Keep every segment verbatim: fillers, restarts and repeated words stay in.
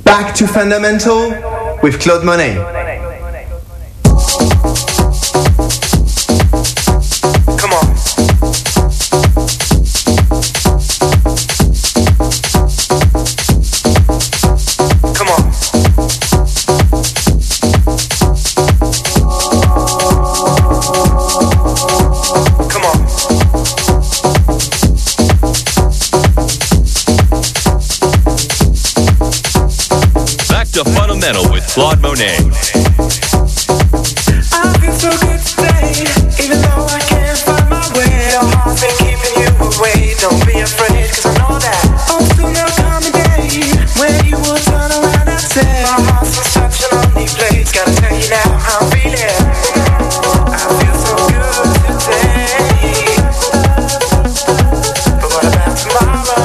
Back to Fundamental with Claude Monet. With Claude Monet. I feel so good today, even though I can't find my way. Your heart's been keeping you away. Don't be afraid, cause I know that. Oh, soon there'll come a day when you will turn around and say, my heart's in such a lonely place. Gotta tell you now how I'm feeling. I feel so good today, but what about tomorrow?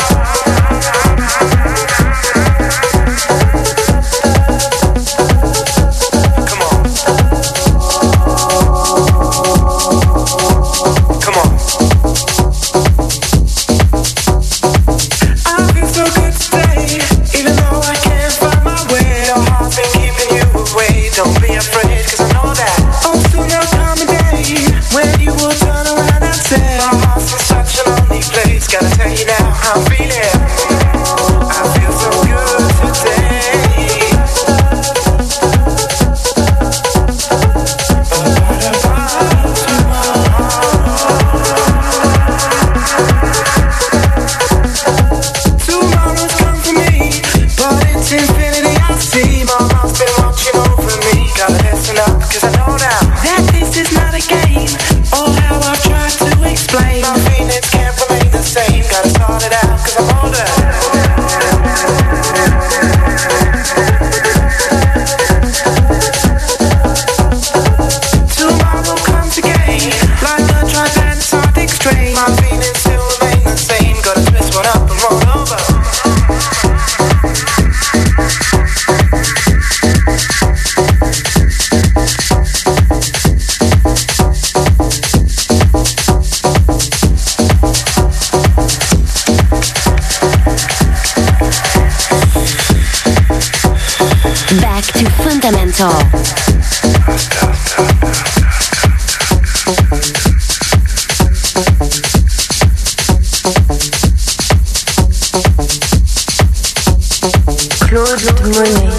Claude Monet.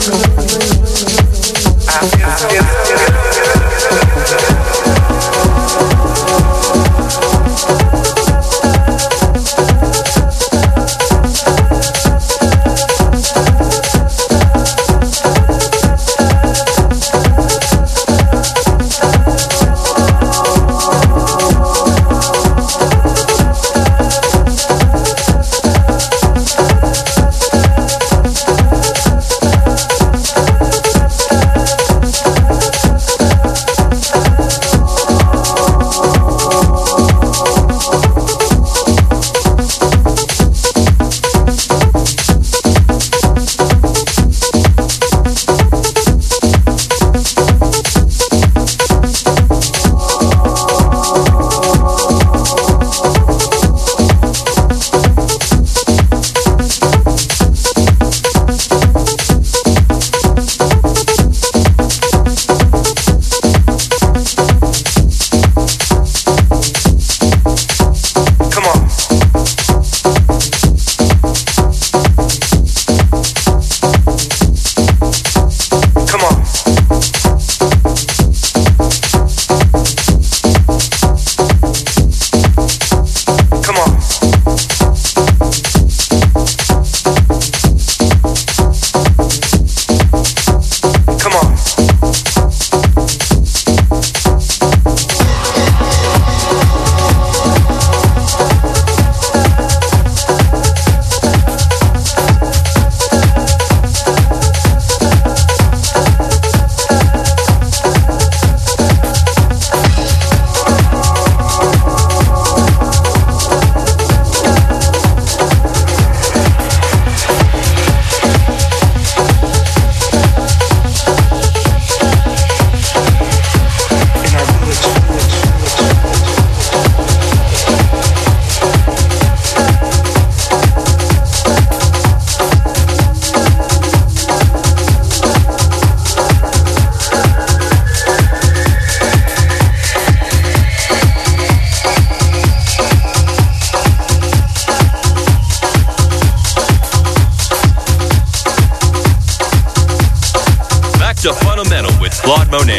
to Fundamental with Claude Monet.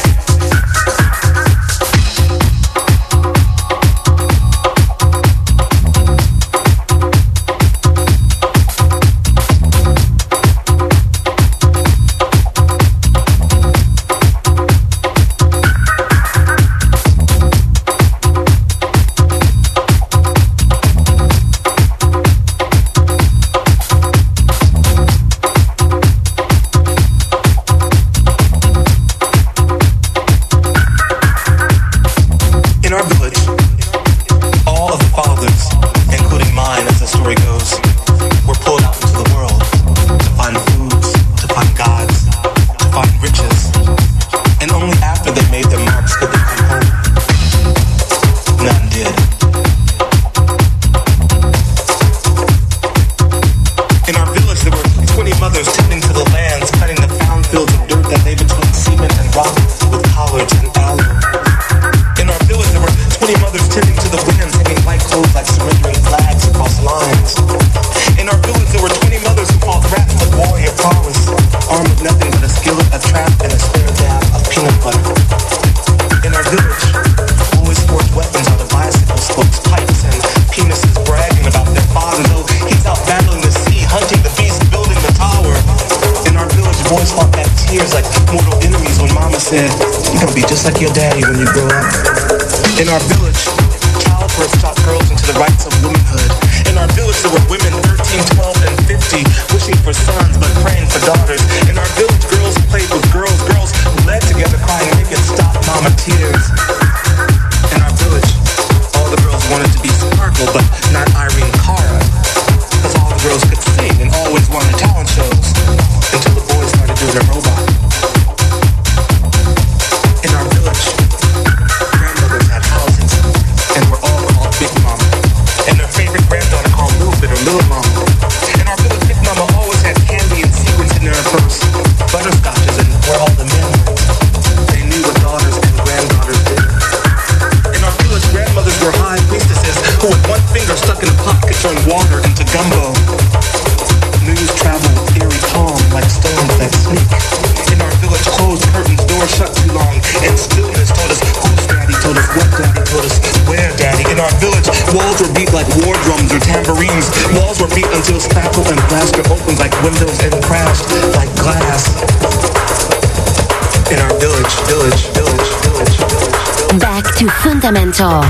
Fundamental.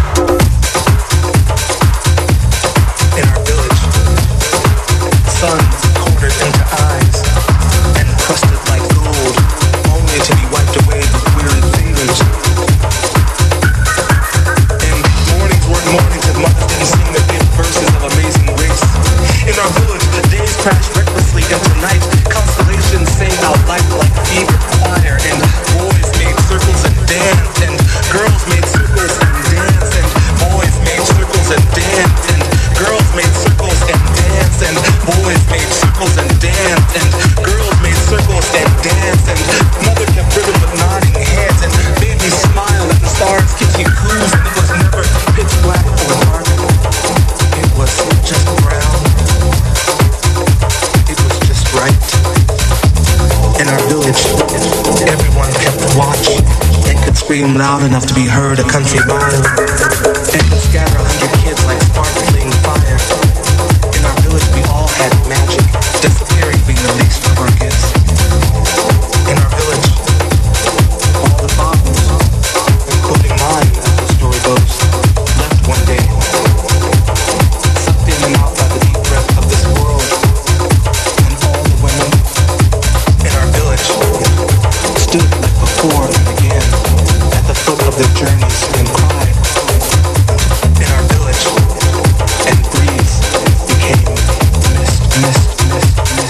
In our village, suns quartered into eyes and crusted like gold, only to be wiped away with weary fingers. And mornings were mornings that mothers didn't sing the big verses of Amazing Grace. In our village, days crashed recklessly into night. Constellations sang out light like fever fire, and boys made circles and danced, and girls made circles and danced, and boys made circles and danced, and girls made circles and danced, and boys made circles and danced, and girls made circles and danced, and mother kept rhythm with nodding heads, and babies smiled at the stars, kicking coos, and it was never pitch black or dark. It was just brown. It was just right. In our village, everyone kept watch and could scream loud enough to be heard a country mile, and could scatter a hundred kids like sparkling fire. In our village, we all had magic, disappearing being the least of our gifts. In our village, all the fathers, including mine, as the story goes, left one day, sucked in and out by the deep breath of this world, and all the women in our village stood like before and again at the foot of their journeys and cried. In our village, and breeze became mist, mist, mist, mist.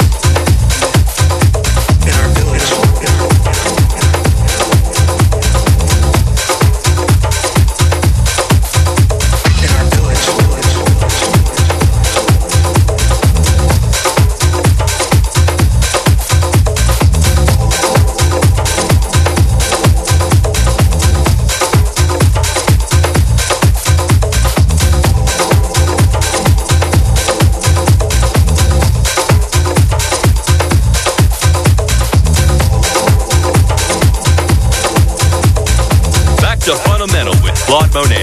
Fundamental with Claude Monet.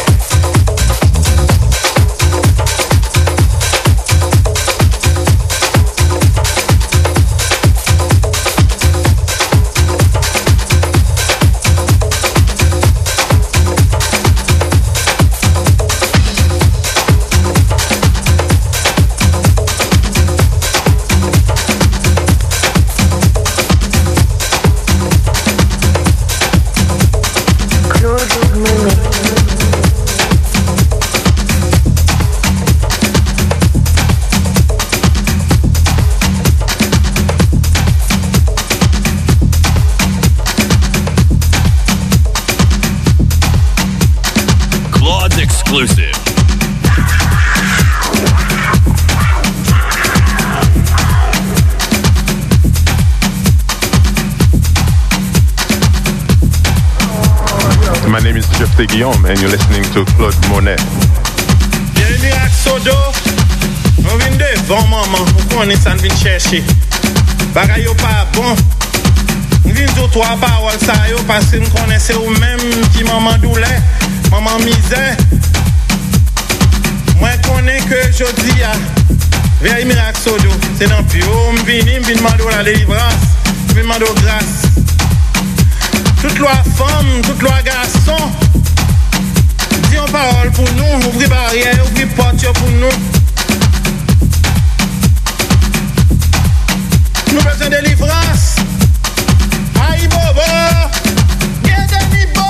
Exclusive. My name is Jeffrey Guillaume and you're listening to Claude Monet. Bienvenue à Sodo. On vient devant maman, on connaît ça, on vient chercher. Bagay yo pas bon. On vient dire trois paroles ça yo parce que nous connaissons ou même qui maman douleur, maman misère. Moi je connais que je dis à Vieille Miracle Sodo, c'est dans plus haut, je viens, je viens demander la délivrance, je viens demander grâce. Toute loi femme, toute loi garçon, dis une parole pour nous, ouvrez barrière, ouvrez porte pour nous. Nous besoin de délivrance. Aïe bobo, get me bo.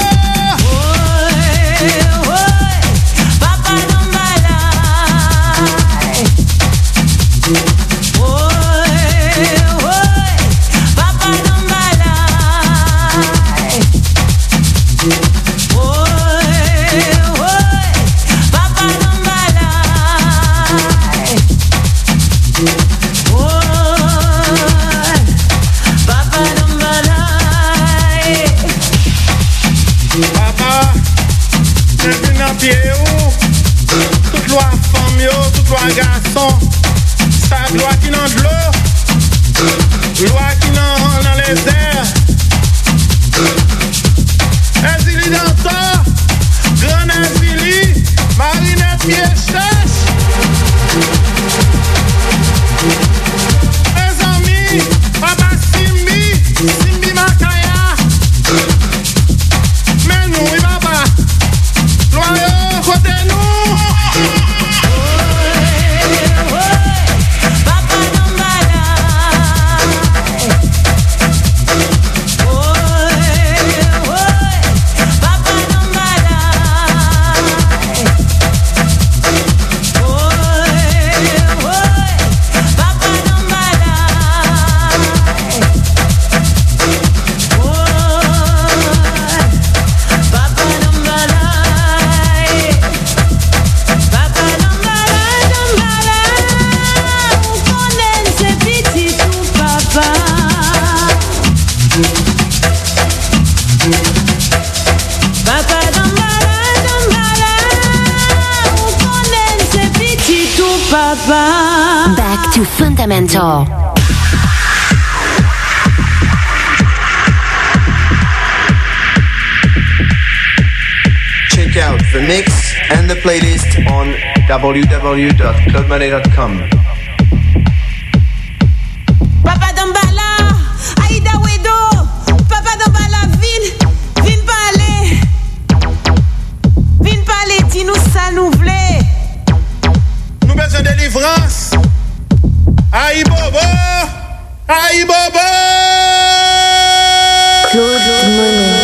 Toute loi femme yo, toute loi garçon, sa loi qui dans de l'eau, loi qui dans dans les airs. Asili dans ça, grand asili, marinette pièce. Mes amis, papa Simbi, Simbi Makaya. Mais nous, il va pas. Loyaux, côté nous. Back to Fundamental. Check out the mix and the playlist on w w w dot claude monet dot com. Papa Dambala, Aïda Wedo, Papa Dambala, vin, vin parler, vin parler, dis-nous ça nous voulait. Nous besoin de délivrance. Aïe bobo, aïe bobo. Claude Monet.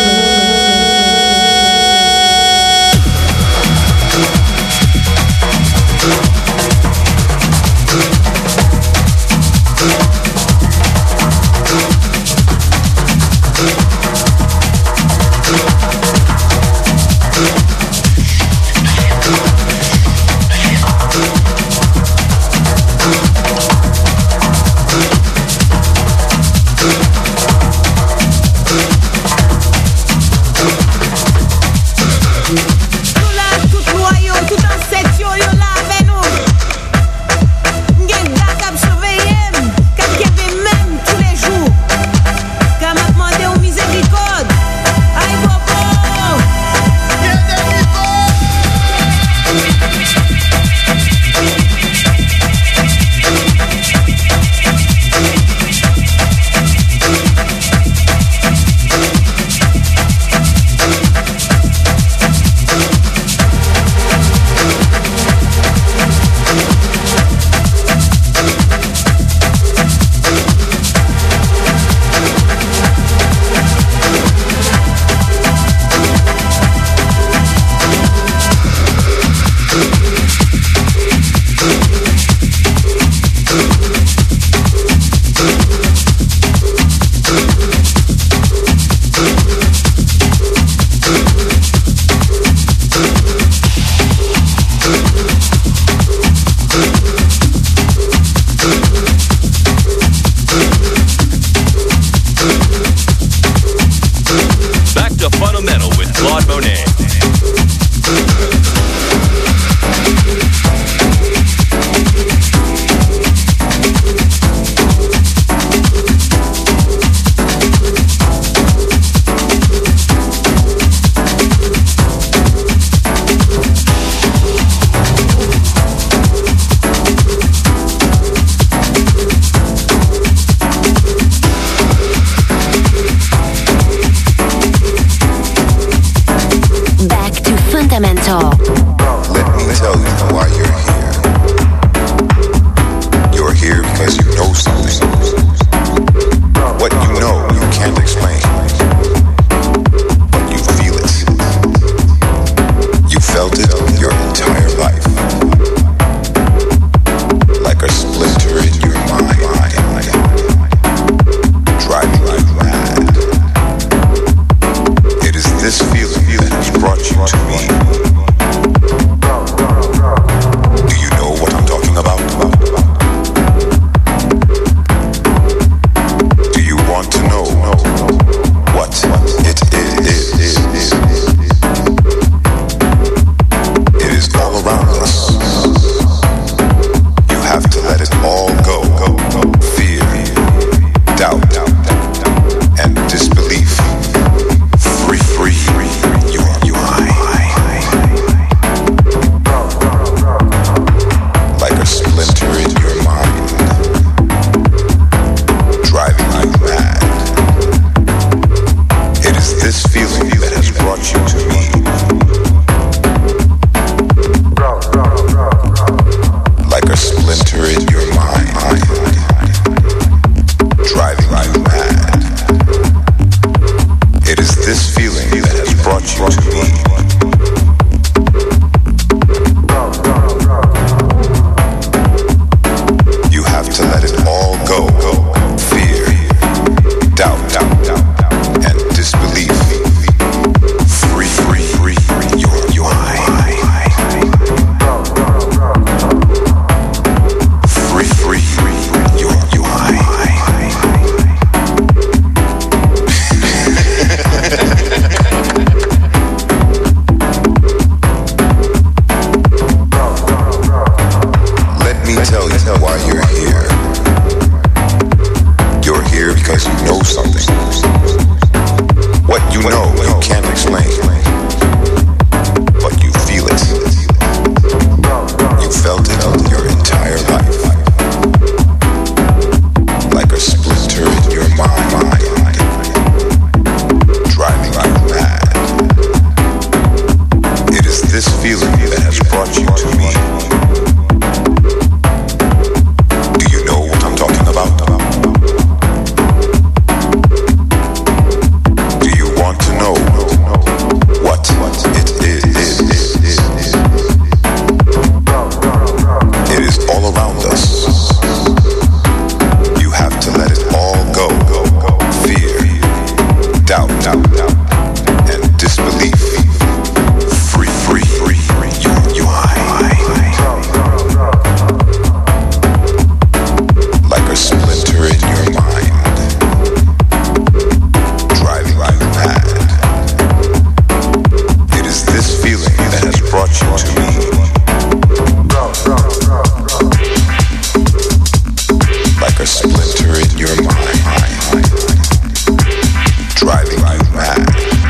a splinter in your mind, driving you mad.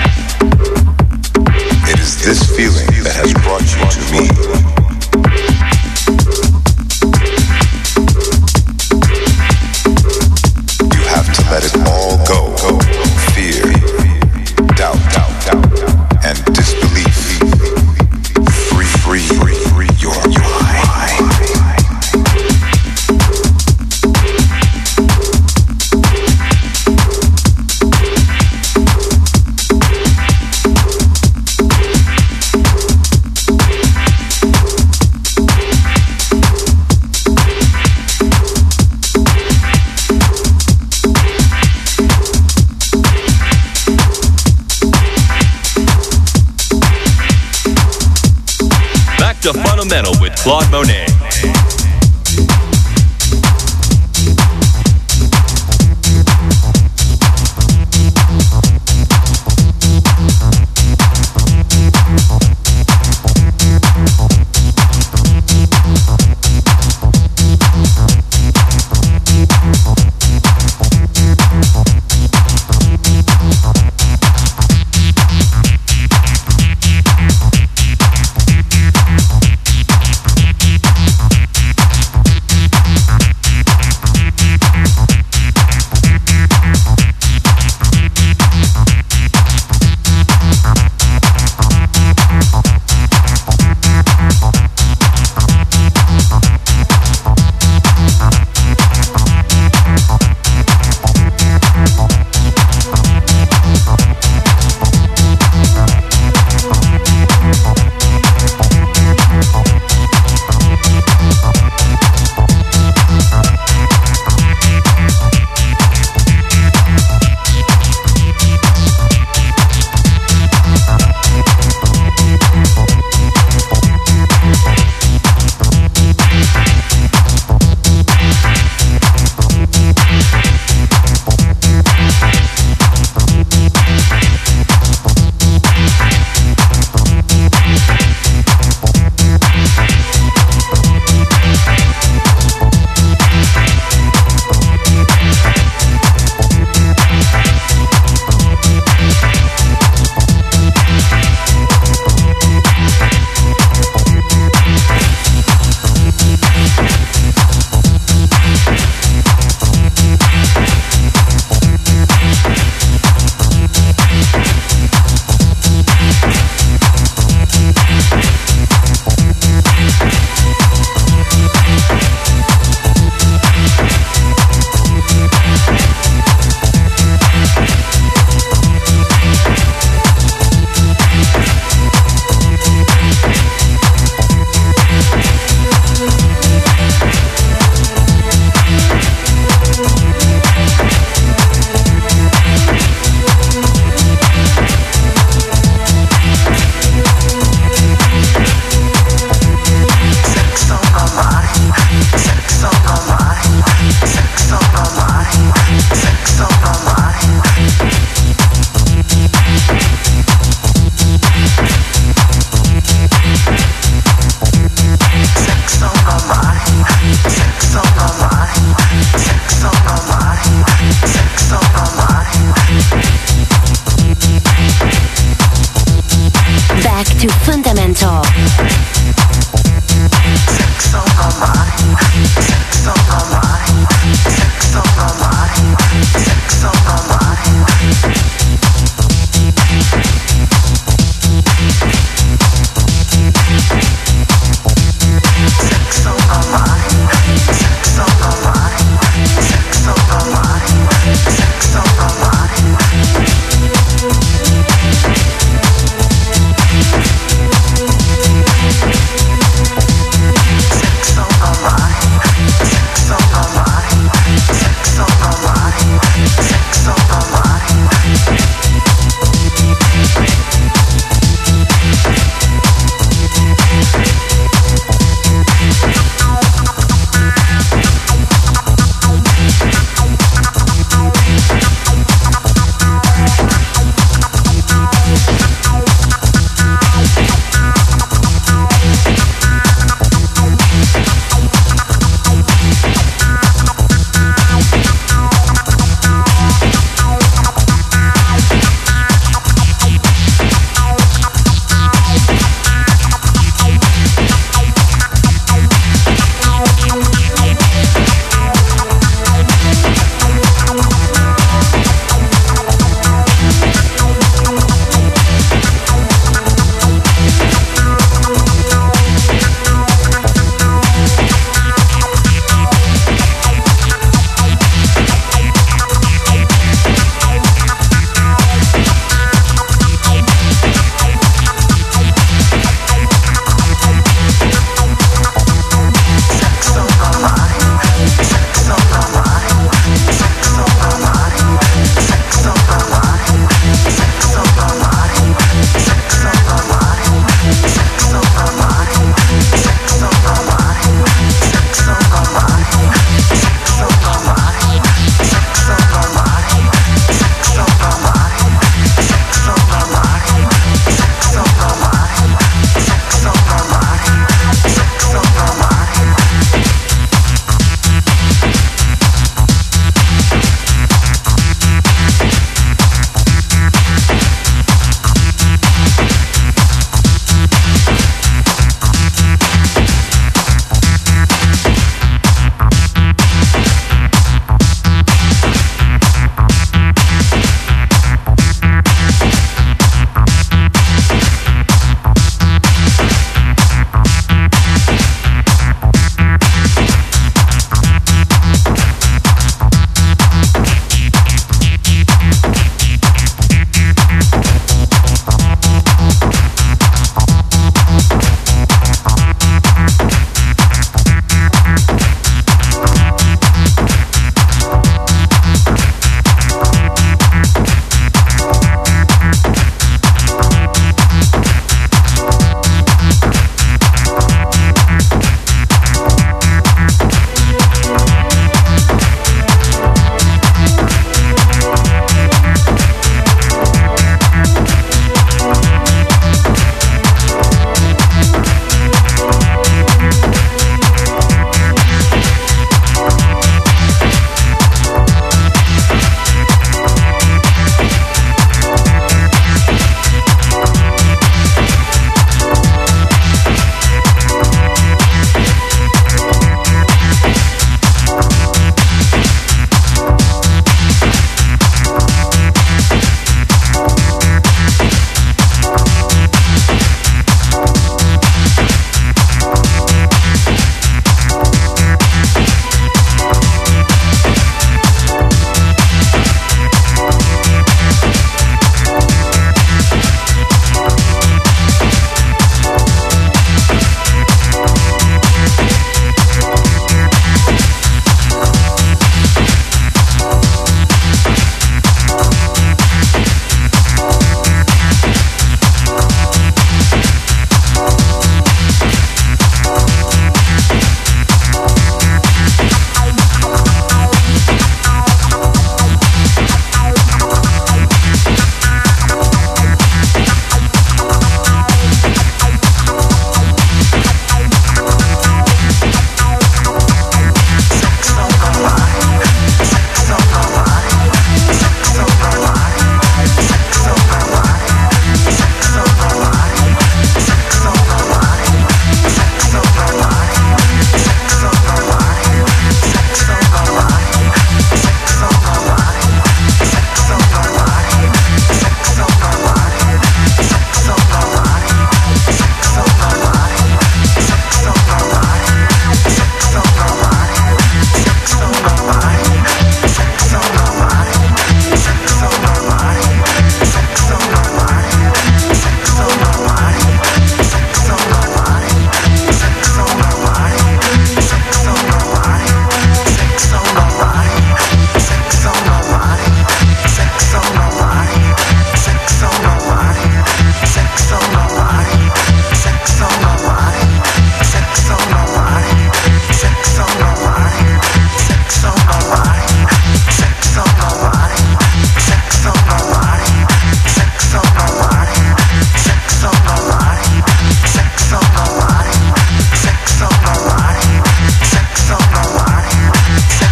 It is this feeling that has brought you to me. You have to let it all go. Fear, doubt, doubt, doubt, and disbelief. Free, free, free, free your mind. To Fundamental with Claude Monet.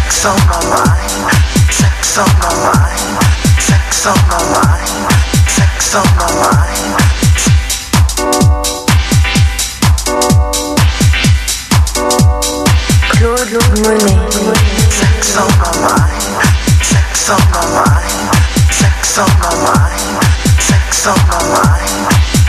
Sex on my mind, sex on my mind, sex on my mind, sex on my mind. Claude Monet. Sex on my mind, sex on my mind, sex on my mind, sex on my mind.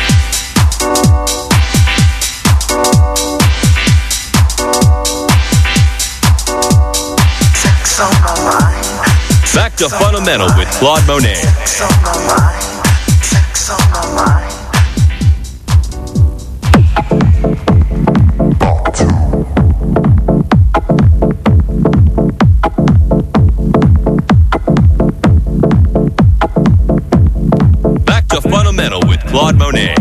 Sex on my mind. Back to Fundamental with Claude Monet. Sex on my mind, sex on my mind. Back to Fundamental with Claude Monet.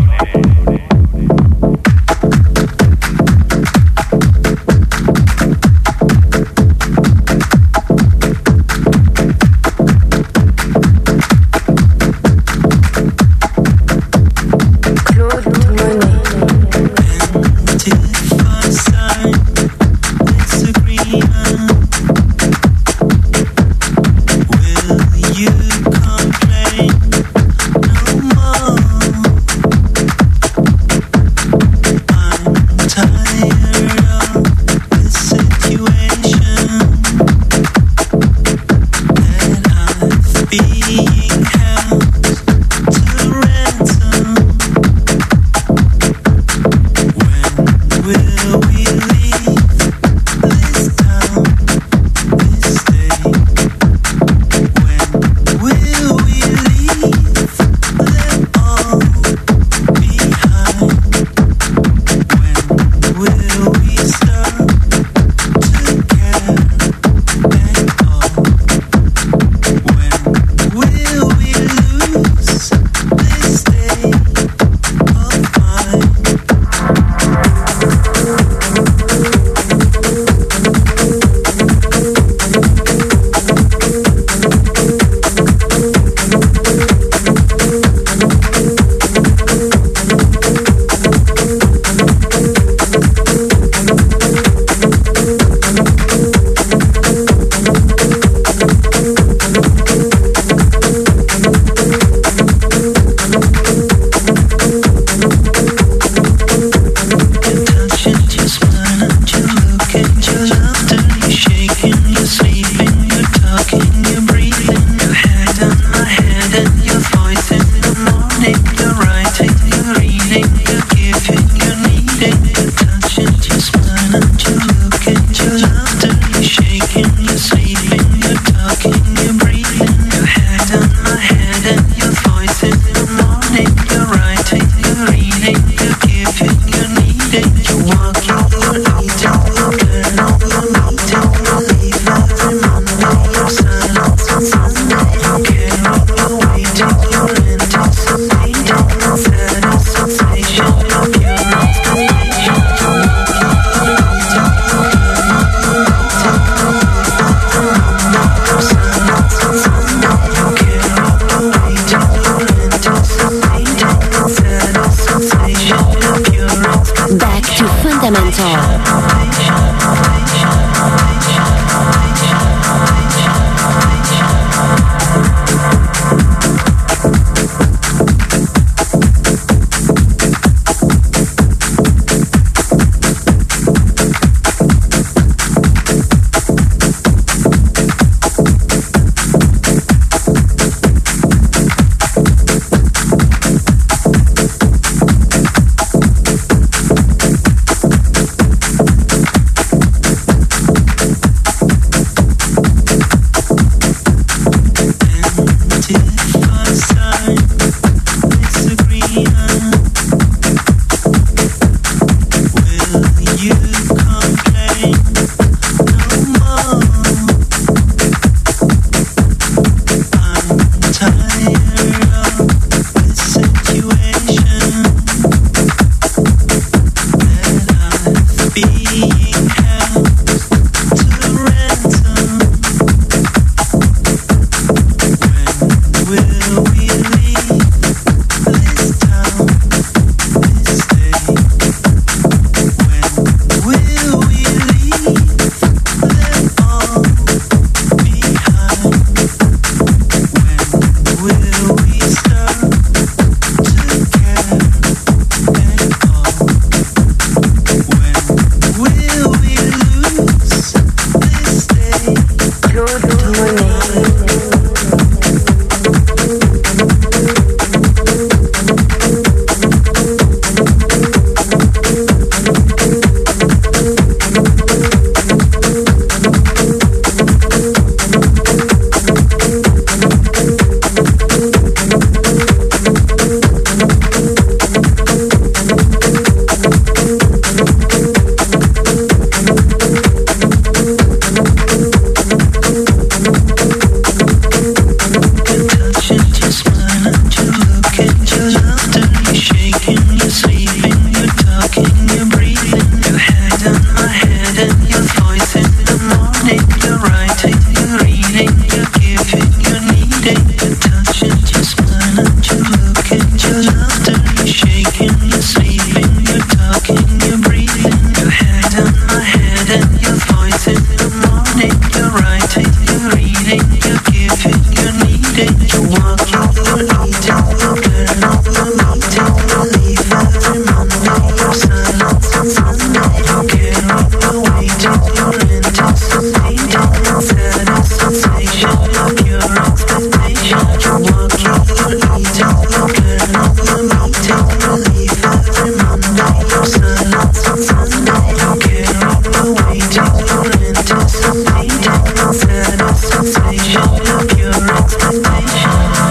Sensation of your expectation.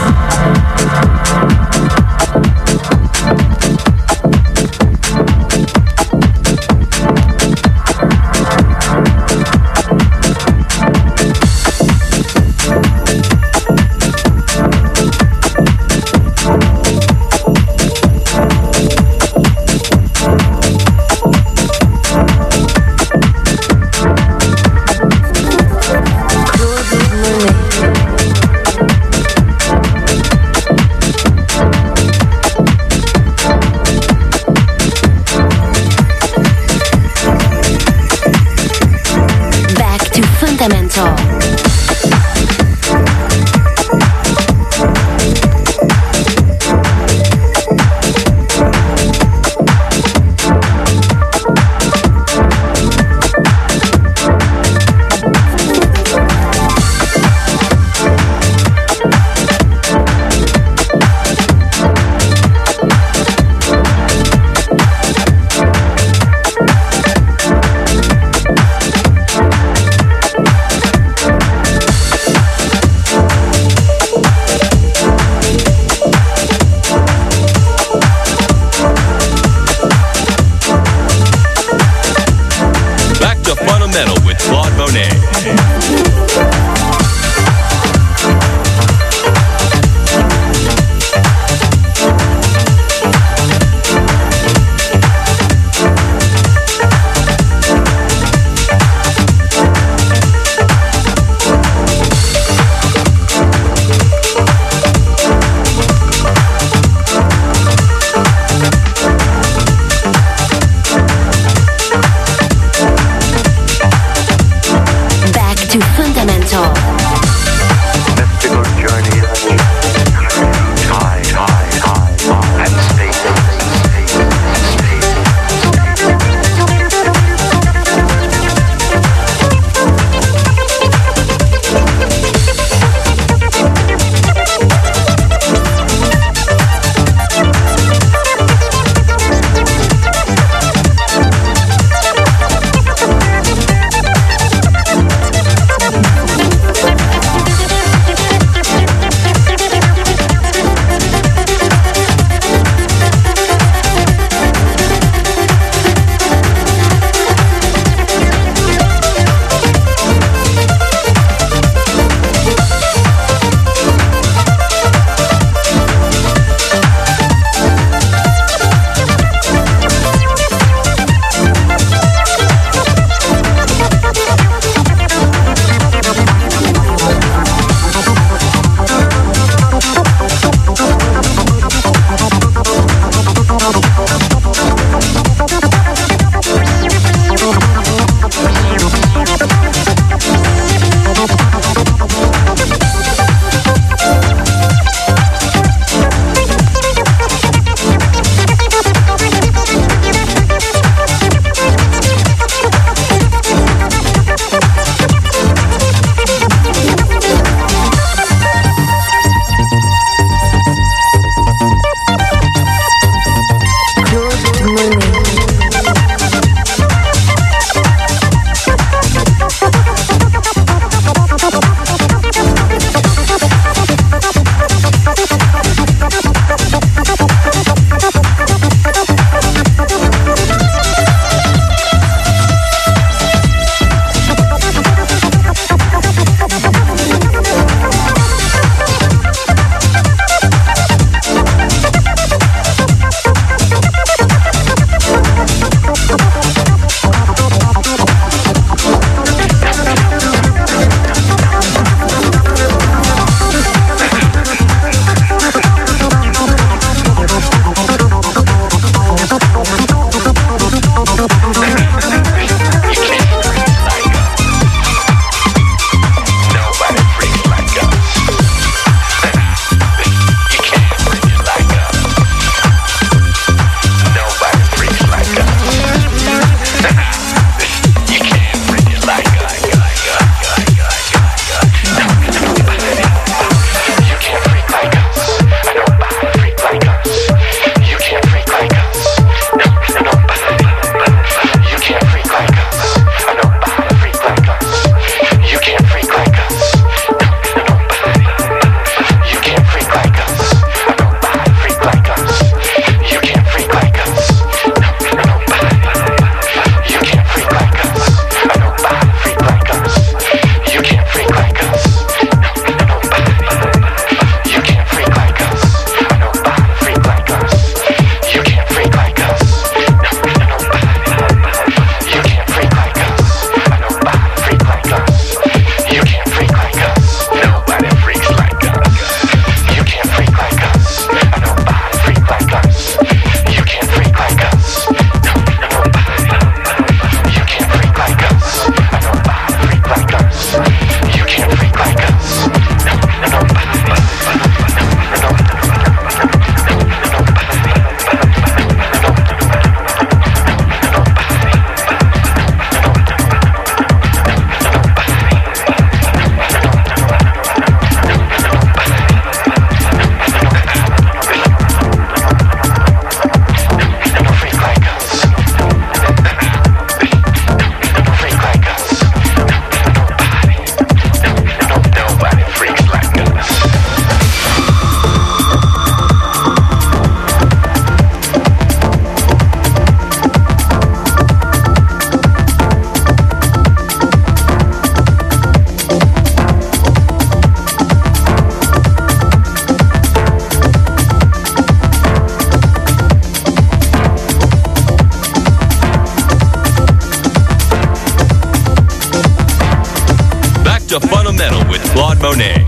Claude Monet.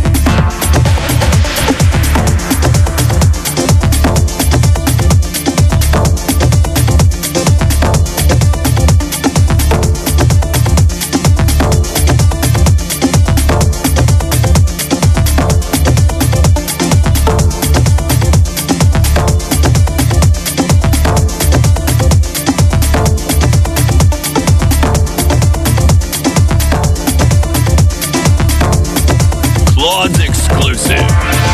Claude's exclusive.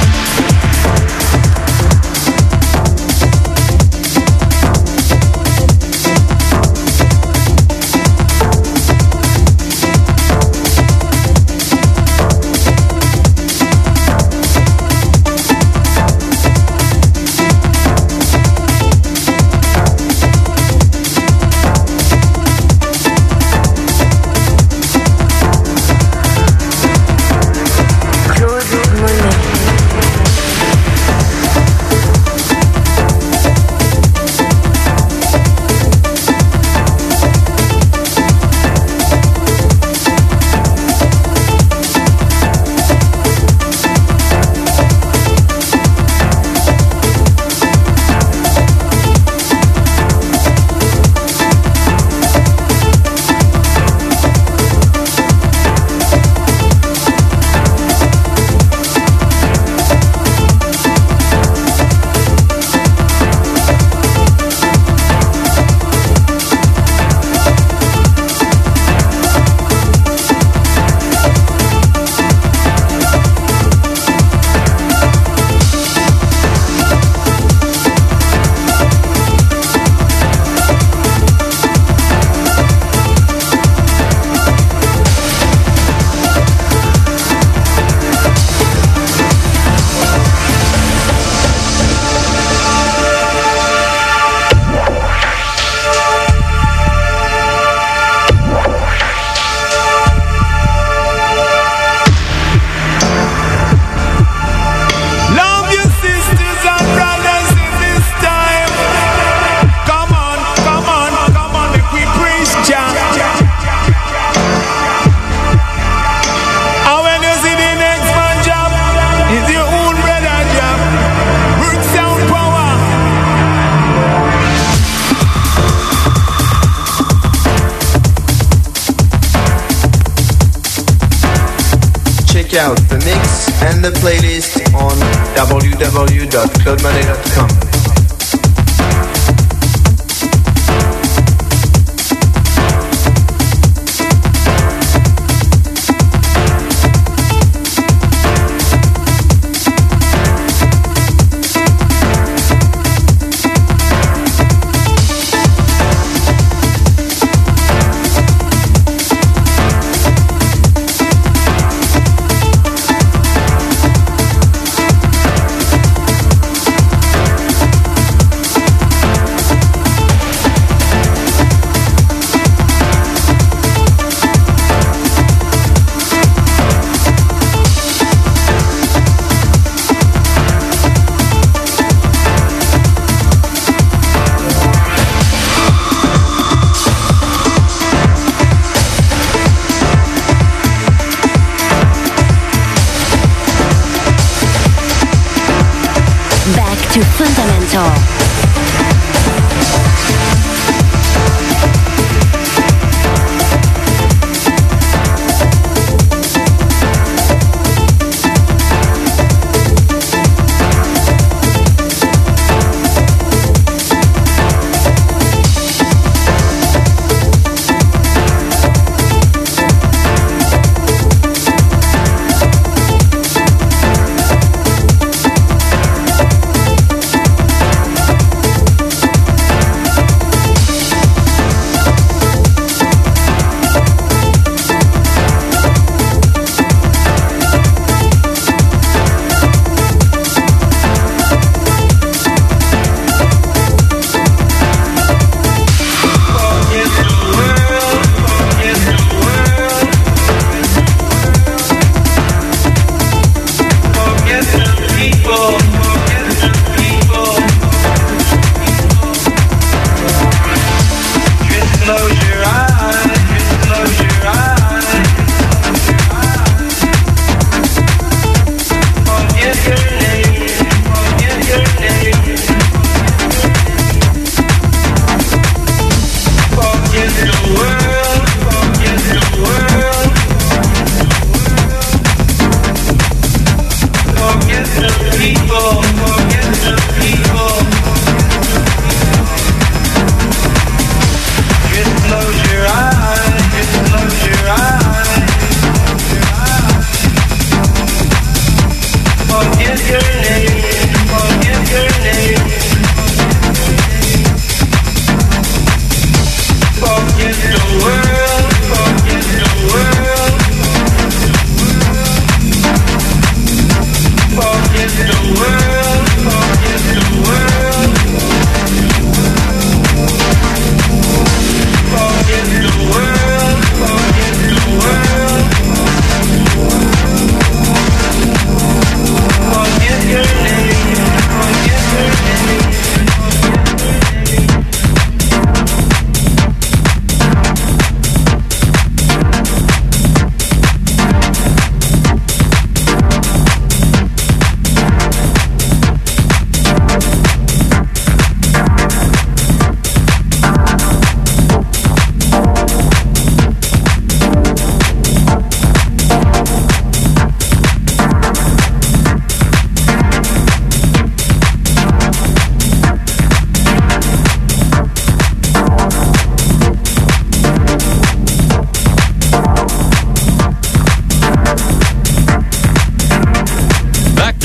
Check out the mix and the playlist on w w w dot claude monet dot com. to Fundamental.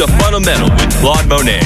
to Fundamental with Claude Monet.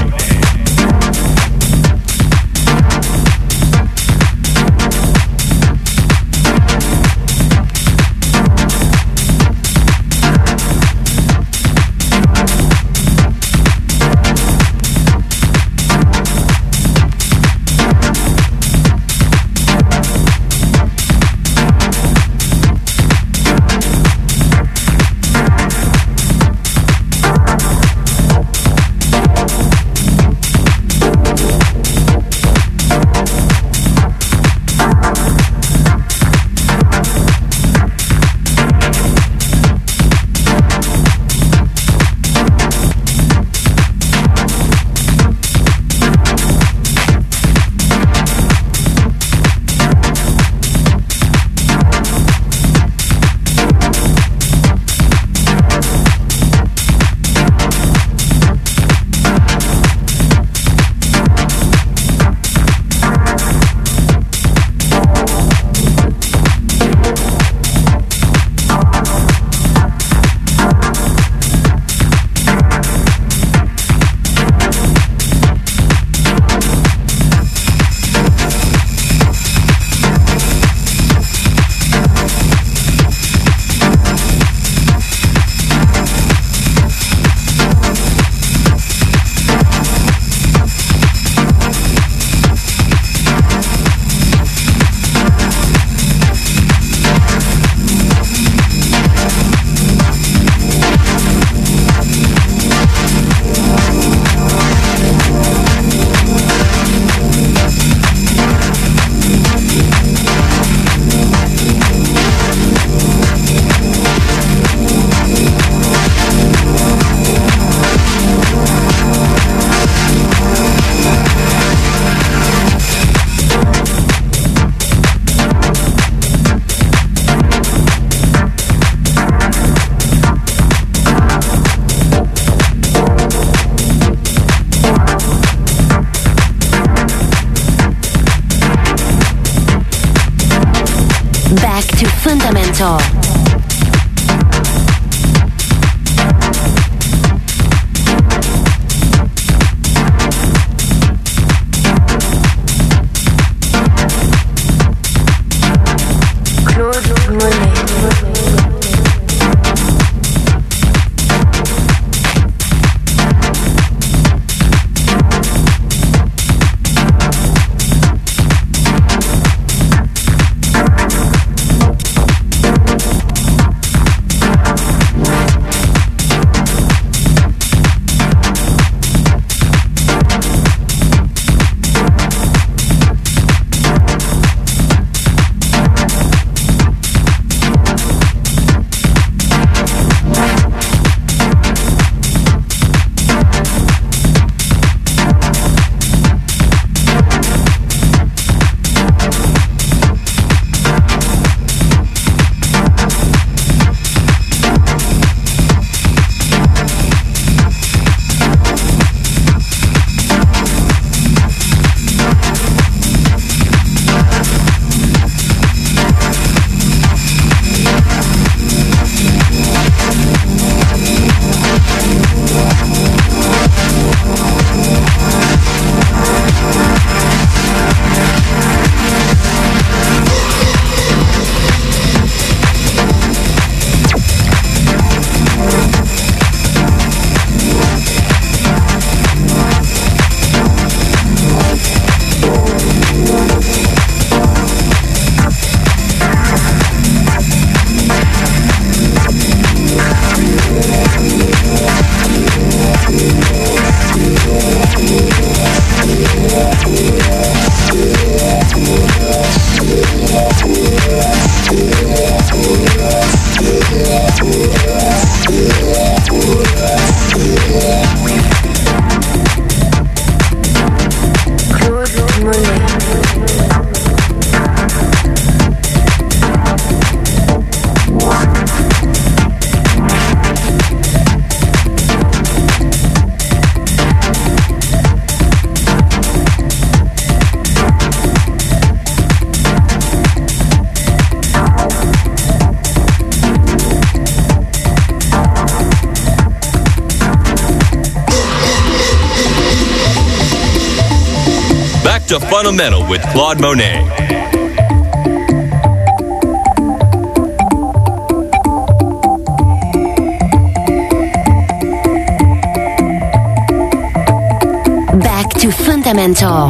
Fundamental. Claude Monet. Back to Fundamental with Claude Monet. Back to Fundamental.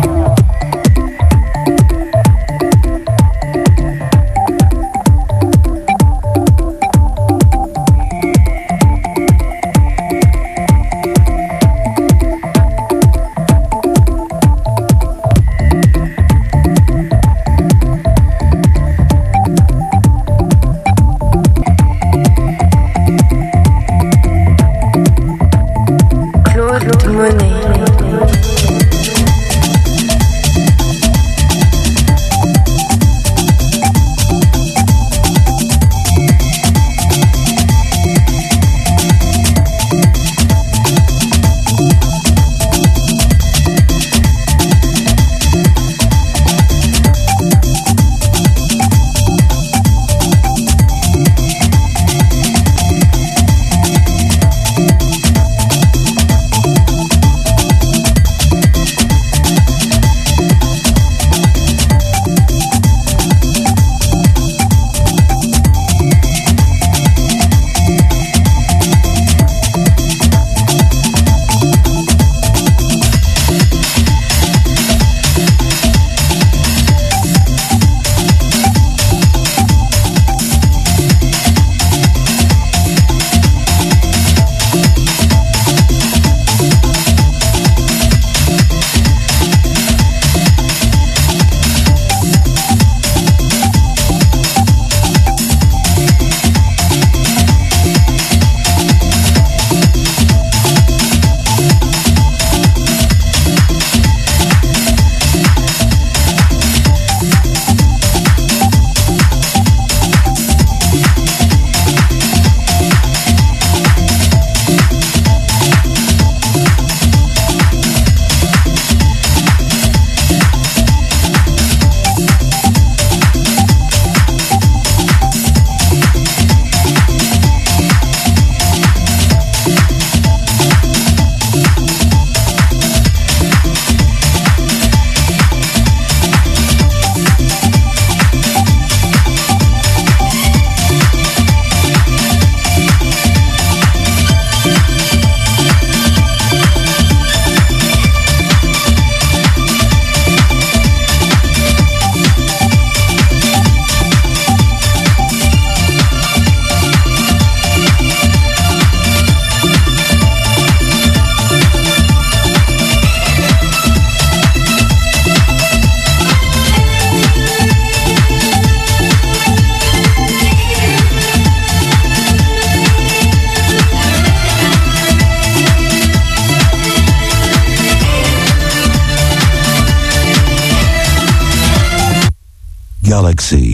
Galaxy.